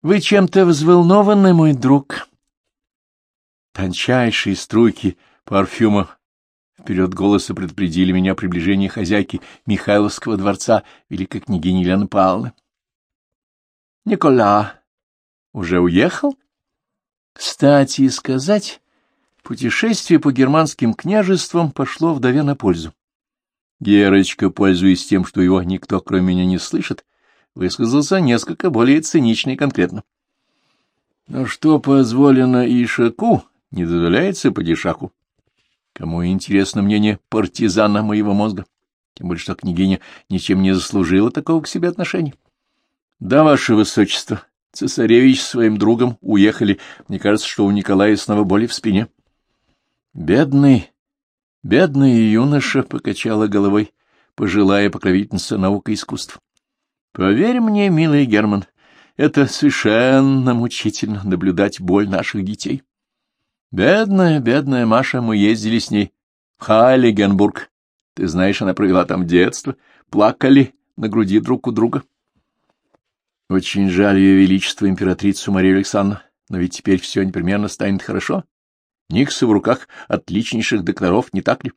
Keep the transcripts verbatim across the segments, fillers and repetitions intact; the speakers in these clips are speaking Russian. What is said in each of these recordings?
— Вы чем-то взволнованы, мой друг? Тончайшие струйки парфюма вперед голоса предупредили меня о приближении хозяйки Михайловского дворца, великой княгини Елены Павловны. — Никола уже уехал? Кстати сказать, путешествие по германским княжествам пошло вдове на пользу. Герочка, пользуясь тем, что его никто, кроме меня, не слышит, высказался несколько более цинично и конкретно. Но что позволено ишаку, не дозволяется падишаху. Кому интересно мнение партизана моего мозга? Тем более, что княгиня ничем не заслужила такого к себе отношения. Да, ваше высочество, цесаревич с своим другом уехали. Мне кажется, что у Николая снова боли в спине. Бедный, бедный юноша, — покачала головой пожилая покровительница наук и искусств. Поверь мне, милый Герман, это совершенно мучительно наблюдать боль наших детей. Бедная, бедная Маша, мы ездили с ней в Хайлигенбург. Ты знаешь, она провела там детство, плакали на груди друг у друга. Очень жаль ее величество императрицу Марию Александровну, но ведь теперь все непременно станет хорошо. Никсы в руках отличнейших докторов, не так ли?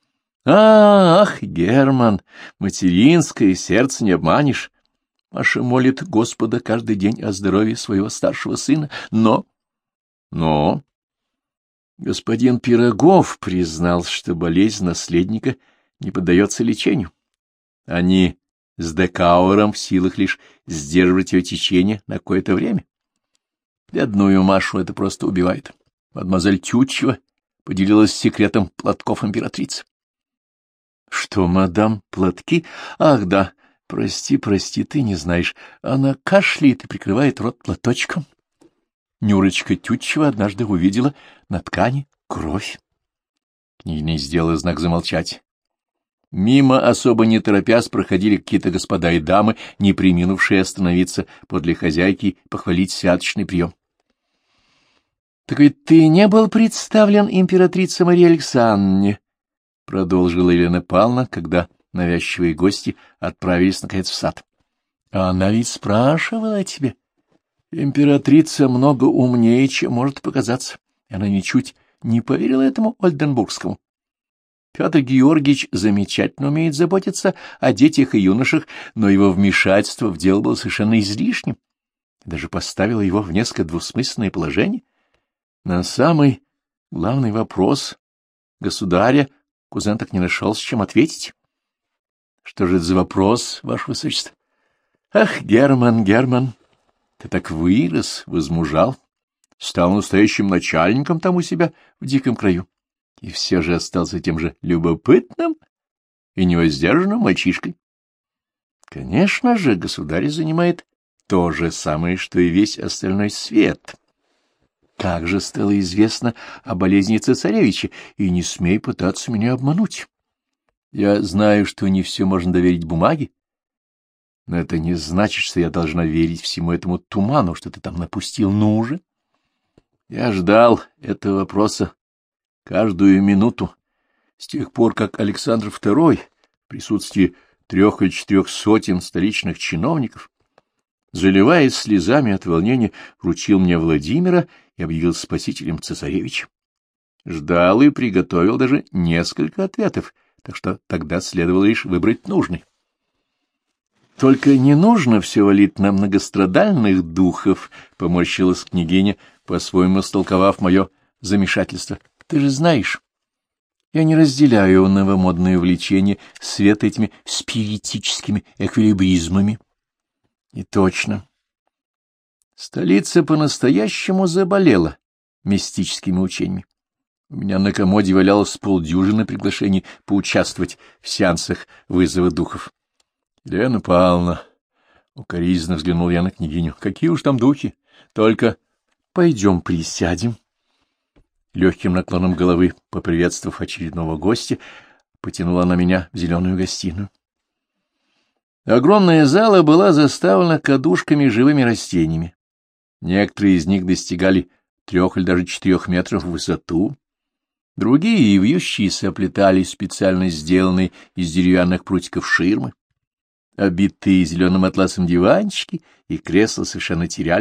Ах, Герман, материнское сердце не обманешь. Маша молит Господа каждый день о здоровье своего старшего сына, но... Но... Господин Пирогов признал, что болезнь наследника не поддается лечению. Они с Декауэром в силах лишь сдерживать ее течение на какое-то время. Бедную Машу это просто убивает. Мадемуазель Тютчева поделилась секретом платков императрицы. — Что, мадам, платки? Ах, да, прости, прости, ты не знаешь. Она кашляет и прикрывает рот платочком. Нюрочка Тютчева однажды увидела на ткани кровь. Княгиня сделала знак замолчать. Мимо, особо не торопясь, проходили какие-то господа и дамы, не преминувшие остановиться подле хозяйки и похвалить святочный прием. — Так ведь ты не был представлен императрице Марии Александровне, — продолжила Елена Павловна, когда навязчивые гости отправились, наконец, в сад. — А она ведь спрашивала о тебе. Императрица много умнее, чем может показаться. Она ничуть не поверила этому Ольденбургскому. Петр Георгиевич замечательно умеет заботиться о детях и юношах, но его вмешательство в дело было совершенно излишним. Даже поставило его в несколько двусмысленное положение. На самый главный вопрос государя кузен так не нашел, с чем ответить. Что же это за вопрос, ваше высочество? Ах, Герман, Герман, ты так вырос, возмужал, стал настоящим начальником там у себя в диком краю, и все же остался тем же любопытным и невоздержанным мальчишкой. Конечно же, государь занимает то же самое, что и весь остальной свет. Как же стало известно о болезни цесаревича, и не смей пытаться меня обмануть. Я знаю, что не все можно доверить бумаге, но это не значит, что я должна верить всему этому туману, что ты там напустил. Ну же! Я ждал этого вопроса каждую минуту, с тех пор, как Александр Второй в присутствии трех или четырех сотен столичных чиновников, заливаясь слезами от волнения, вручил мне Владимира и объявил спасителем цесаревича. Ждал и приготовил даже несколько ответов, так что тогда следовало лишь выбрать нужный. Только не нужно все валить на многострадальных духов, — поморщилась княгиня, по-своему истолковав мое замешательство. Ты же знаешь, я не разделяю новомодное увлечение света этими спиритическими эквилибризмами. И точно. Столица по-настоящему заболела мистическими учениями. У меня на комоде валялось полдюжины приглашений поучаствовать в сеансах вызова духов. — Лена Павловна, — укоризненно взглянул я на княгиню, — какие уж там духи, только пойдем присядем. Легким наклоном головы, поприветствовав очередного гостя, потянула она меня в зеленую гостиную. Огромная зала была заставлена кадушками и живыми растениями. Некоторые из них достигали трех или даже четырех метров в высоту, другие, вьющиеся, оплетали специально сделанные из деревянных прутиков ширмы. Обитые зеленым атласом диванчики и кресла совершенно терялись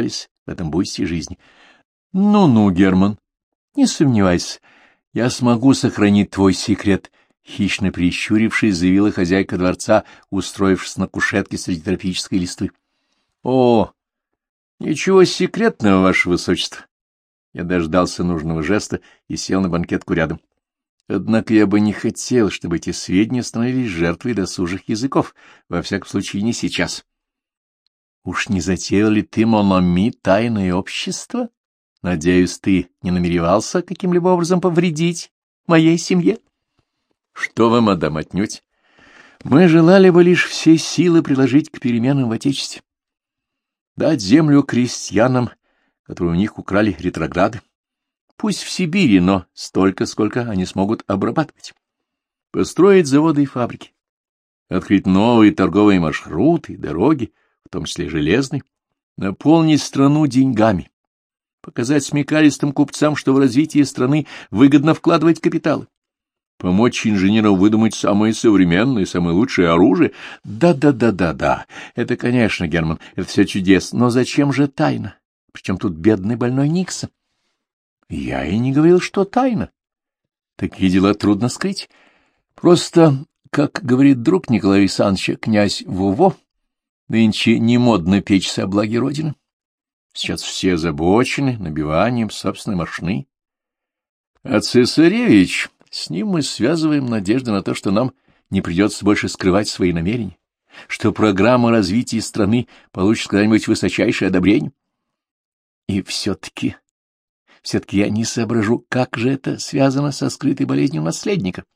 в этом буйстве жизни. Ну-ну, Герман, не сомневайся, я смогу сохранить твой секрет, — хищно прищурившись, заявила хозяйка дворца, устроившись на кушетке среди тропической листвы. — О, ничего секретного, ваше высочество. Я дождался нужного жеста и сел на банкетку рядом. Однако я бы не хотел, чтобы эти сведения становились жертвой досужих языков, во всяком случае не сейчас. Уж не затеял ли ты, Монами, тайное общество? Надеюсь, ты не намеревался каким-либо образом повредить моей семье? Что вы, мадам, отнюдь? Мы желали бы лишь все силы приложить к переменам в Отечестве. Дать землю крестьянам, которые у них украли ретрограды. Пусть в Сибири, но столько, сколько они смогут обрабатывать. Построить заводы и фабрики. Открыть новые торговые маршруты, дороги, в том числе железные. Наполнить страну деньгами. Показать смекалистым купцам, что в развитие страны выгодно вкладывать капиталы. Помочь инженерам выдумать самое современное, самое лучшее оружие. Да-да-да-да-да. Это, конечно, Герман, это все чудесно. Но зачем же тайна? Причем тут бедный больной Никса? Я и не говорил, что тайна. Такие дела трудно скрыть. Просто, как говорит друг Николая Александровича, князь Вово, нынче не модно печься о благе Родины. Сейчас все озабочены набиванием собственной мошны. А цесаревич, с ним мы связываем надежды на то, что нам не придется больше скрывать свои намерения, что программа развития страны получит когда-нибудь высочайшее одобрение. И все-таки, все-таки я не соображу, как же это связано со скрытой болезнью наследника.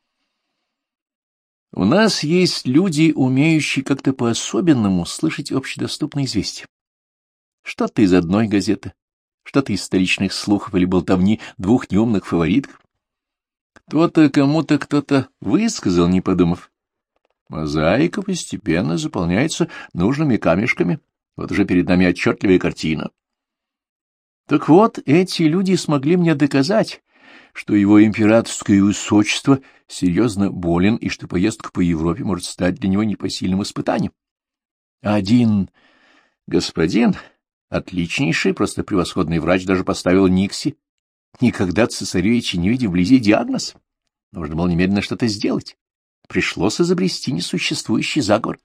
У нас есть люди, умеющие как-то по-особенному слышать общедоступные известия. Что-то из одной газеты, что-то из столичных слухов или болтовни двух неумных фавориток. Кто-то кому-то кто-то высказал, не подумав. Мозаика постепенно заполняется нужными камешками. Вот уже перед нами отчетливая картина. Так вот, эти люди смогли мне доказать, что его императорское высочество серьезно болен и что поездка по Европе может стать для него непосильным испытанием. Один господин, отличнейший, просто превосходный врач, даже поставил Никсе, никогда цесаревича не видя вблизи, диагноз. Нужно было немедленно что-то сделать. Пришлось изобрести несуществующий заговор.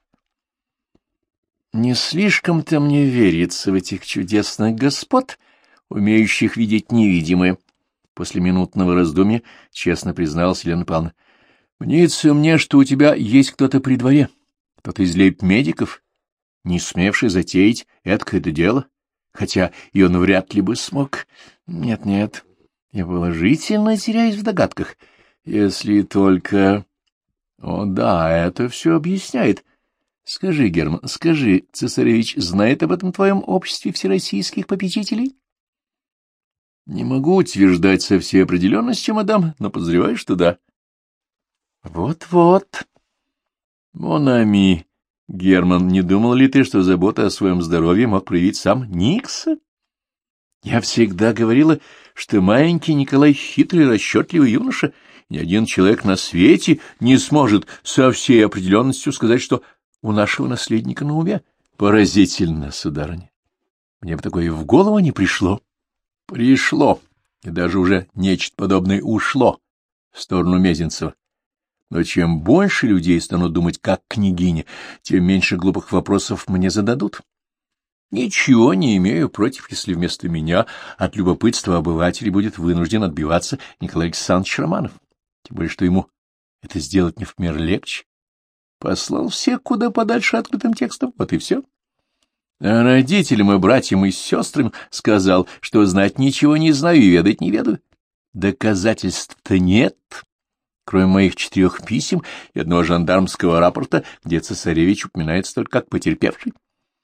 Не слишком-то мне верится в этих чудесных господ, умеющих видеть невидимое. После минутного раздумья честно призналась Елена Павловна. Мнится мне, что у тебя есть кто-то при дворе, кто-то из лейб-медиков, не смевший затеять эткое-то дело, хотя и он вряд ли бы смог. Нет-нет, я положительно теряюсь в догадках, если только... О, да, это все объясняет. Скажи, Герман, скажи, цесаревич знает об этом твоем обществе всероссийских попечителей? Не могу утверждать со всей определенностью, мадам, но подозреваю, что да. Вот-вот. Монами, Герман, не думал ли ты, что забота о своем здоровье мог проявить сам Никса? Я всегда говорила, что маленький Николай хитрый, расчетливый юноша. Ни один человек на свете не сможет со всей определенностью сказать, что у нашего наследника на уме. Поразительно, сударыня. Мне бы такое в голову не пришло. Пришло, и даже уже нечто подобное ушло в сторону Мезенцева. Но чем больше людей станут думать как княгиня, тем меньше глупых вопросов мне зададут. Ничего не имею против, если вместо меня от любопытства обывателей будет вынужден отбиваться Николай Александрович Романов. Тем более, что ему это сделать не в пример легче. Послал всех куда подальше открытым текстом, вот и все. А родителям и братьям и сестрам сказал, что знать ничего не знаю и ведать не ведаю. Доказательств-то нет, кроме моих четырех писем и одного жандармского рапорта, где цесаревич упоминается только как потерпевший.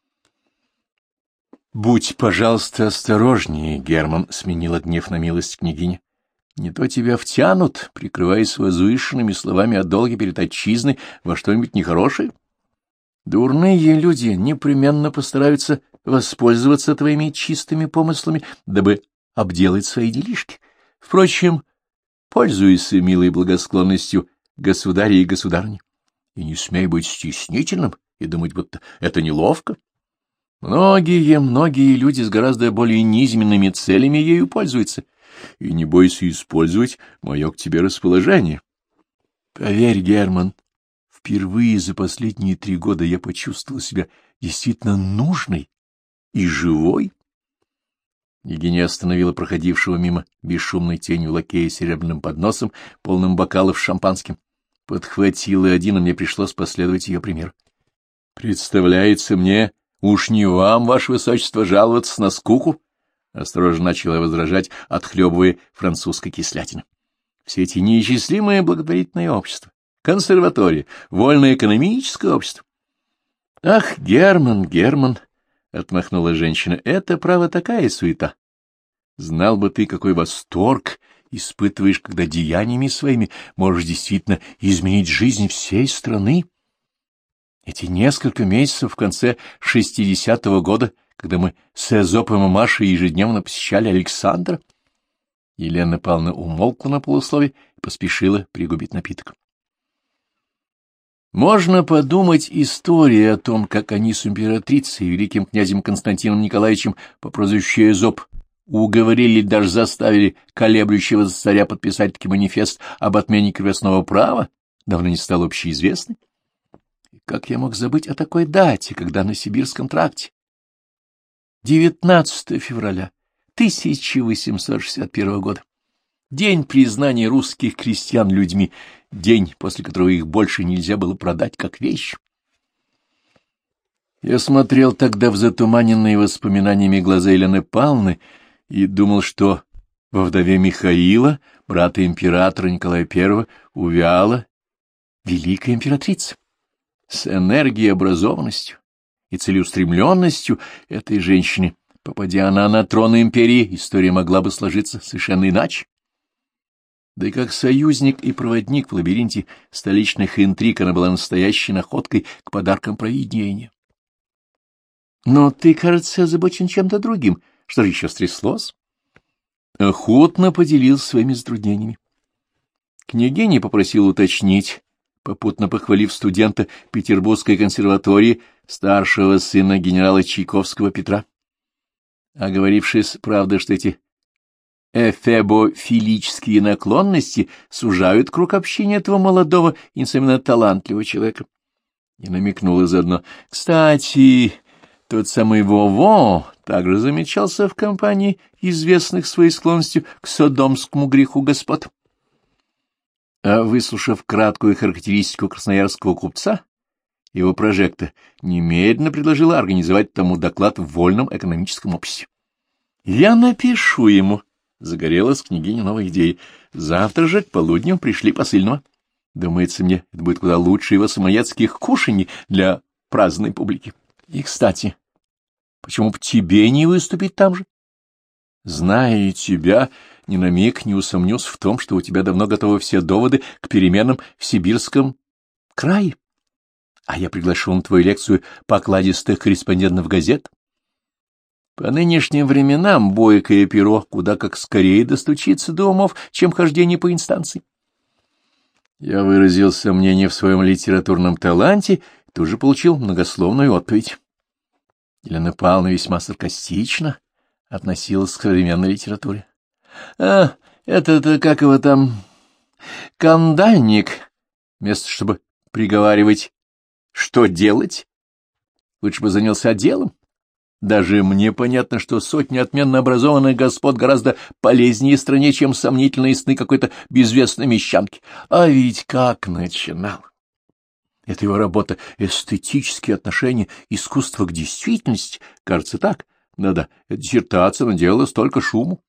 — Будь, пожалуйста, осторожнее, Герман, — сменила гнев на милость княгиня. — Не то тебя втянут, прикрываясь возвышенными словами о долге перед отчизной, во что-нибудь нехорошее. Дурные люди непременно постараются воспользоваться твоими чистыми помыслами, дабы обделать свои делишки. Впрочем, пользуйся милой благосклонностью государя и государыни, и не смей быть стеснительным и думать, будто это неловко. Многие, многие люди с гораздо более низменными целями ею пользуются, и не бойся использовать мое к тебе расположение. Поверь, Герман, впервые за последние три года я почувствовал себя действительно нужной и живой. Евгения остановила проходившего мимо бесшумной тенью лакея с серебряным подносом, полным бокалов с шампанским. Подхватила один, и мне пришлось последовать ее примеру. — Представляется мне, уж не вам, ваше высочество, жаловаться на скуку? — осторожно начала возражать, отхлебывая французской кислятины. — Все эти неисчислимые благотворительные общества, консерватория, вольное экономическое общество. — Ах, Герман, Герман! — отмахнула женщина, — это, право, такая суета. Знал бы ты, какой восторг испытываешь, когда деяниями своими можешь действительно изменить жизнь всей страны. Эти несколько месяцев в конце шестидесятого года, когда мы с Эзопом и Машей ежедневно посещали Александра. Елена Павловна умолкла на полуслове и поспешила пригубить напиток. Можно подумать, история о том, как они с императрицей и великим князем Константином Николаевичем по прозвищу Эзоп уговорили, даже заставили колеблющего царя подписать таки манифест об отмене крепостного права, давно не стал общеизвестной. И как я мог забыть о такой дате, когда на Сибирском тракте? девятнадцатого февраля тысяча восемьсот шестьдесят первого года. День признания русских крестьян людьми, день, после которого их больше нельзя было продать как вещь. Я смотрел тогда в затуманенные воспоминаниями глаза Елены Павловны и думал, что во вдове Михаила, брата императора Николая Первого, увяла великая императрица. С энергией, образованностью и целеустремленностью этой женщины, попадя она на трон империи, история могла бы сложиться совершенно иначе. Да и как союзник и проводник в лабиринте столичных интриг она была настоящей находкой к подаркам провидения. Но ты, кажется, озабочен чем-то другим. Что же еще стряслось? Охотно поделился своими затруднениями. Княгиня попросила уточнить, попутно похвалив студента Петербургской консерватории, старшего сына генерала Чайковского Петра. Оговорившись, правда, что эти эфебофилические наклонности сужают круг общения этого молодого и, несомненно, талантливого человека. И намекнула заодно. Кстати, тот самый Вово также замечался в компании известных своей склонностью к содомскому греху господ. А выслушав краткую характеристику красноярского купца, его прожекта немедленно предложила организовать тому доклад в вольном экономическом обществе. Я напишу ему. Загорелась княгиня новой идеей. Завтра же к полудню пришли посыльного. Думается мне, это будет куда лучше его самоедских кушаний для праздной публики. И, кстати, почему бы тебе не выступить там же? Зная тебя, ни на миг не усомнюсь в том, что у тебя давно готовы все доводы к переменам в сибирском крае. А я приглашу на твою лекцию покладистых корреспондентов газет. По нынешним временам бойкое перо куда как скорее достучится до умов, чем хождение по инстанции. Я выразил сомнение в своем литературном таланте и тут же получил многословную отповедь. Елена Павловна весьма саркастично относилась к современной литературе. — А, это-то как его там... кандальник. Вместо чтобы приговаривать, что делать, лучше бы занялся делом. Даже мне понятно, что сотни отменно образованных господ гораздо полезнее стране, чем сомнительные сны какой-то безвестной мещанки. А ведь как начинал! Это его работа «Эстетические отношения искусства к действительности». Кажется, так. Да-да, эта диссертация наделала столько шуму.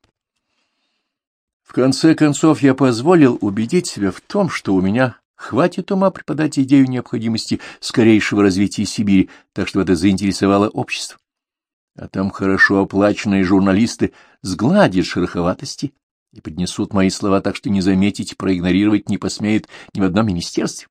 В конце концов, я позволил убедить себя в том, что у меня хватит ума преподать идею необходимости скорейшего развития Сибири, так что это заинтересовало общество. А там хорошо оплаченные журналисты сгладят шероховатости и поднесут мои слова так, что не заметить, проигнорировать не посмеют ни в одном министерстве.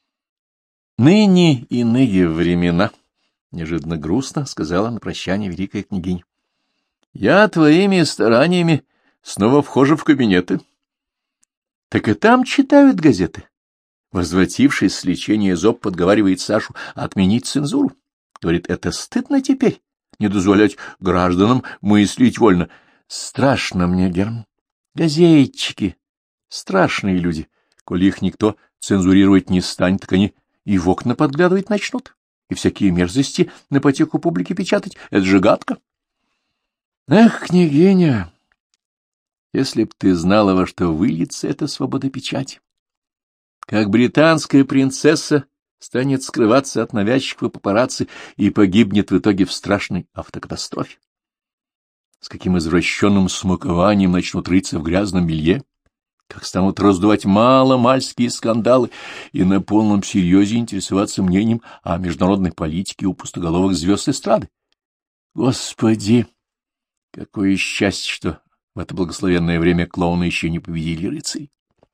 Ныне иные времена, — неожиданно грустно сказала на прощание великая княгиня. Я твоими стараниями снова вхожу в кабинеты. Так и там читают газеты. Возвратившись с лечения, Эзоп подговаривает Сашу отменить цензуру. Говорит, это стыдно теперь. не дозволять гражданам мыслить вольно. Страшно мне, Герман. Газетчики, страшные люди. Коли их никто цензурировать не станет, так они и в окна подглядывать начнут, и всякие мерзости на потеху публики печатать. Это же гадко. Эх, княгиня, если б ты знала, во что выльется эта свобода печати. Как британская принцесса станет скрываться от навязчивых папарацци и погибнет в итоге в страшной автокатастрофе. С каким извращенным смакованием начнут рыться в грязном белье, как станут раздувать маломальские скандалы и на полном серьезе интересоваться мнением о международной политике у пустоголовых звезд эстрады. Господи, какое счастье, что в это благословенное время клоуны еще не победили рыцарей.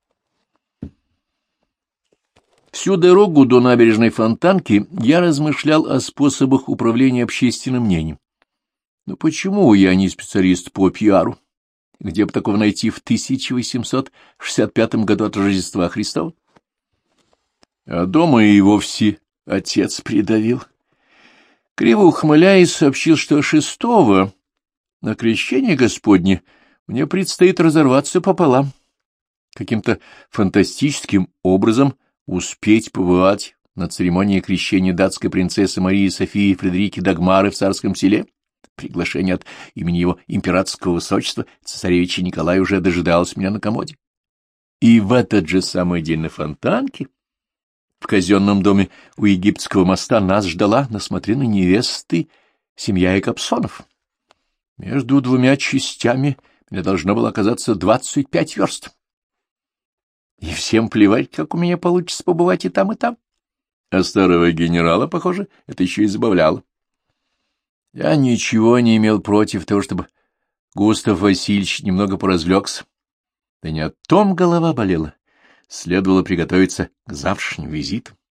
Всю дорогу до набережной Фонтанки я размышлял о способах управления общественным мнением. Но почему я не специалист по пиару? Где бы такого найти в тысяча восемьсот шестьдесят пятом году от Рождества Христова? А дома и вовсе отец придавил. Криво ухмыляясь, сообщил, что шестого на крещение Господне мне предстоит разорваться пополам. Каким-то фантастическим образом успеть побывать на церемонии крещения датской принцессы Марии Софии Фредерики Дагмары в Царском Селе. Приглашение от имени его императорского высочества цесаревича Николая уже дожидалось меня на комоде. И в этот же самый день на Фонтанке, в казенном доме у Египетского моста, нас ждала на смотрины невесты семья Якобсонов. Между двумя частями мне должно было оказаться двадцать пять верст. И всем плевать, как у меня получится побывать и там, и там. А старого генерала, похоже, это еще и забавляло. Я ничего не имел против того, чтобы Густав Васильевич немного поразвлекся. Да не о том голова болела. Следовало приготовиться к завтрашним визитам.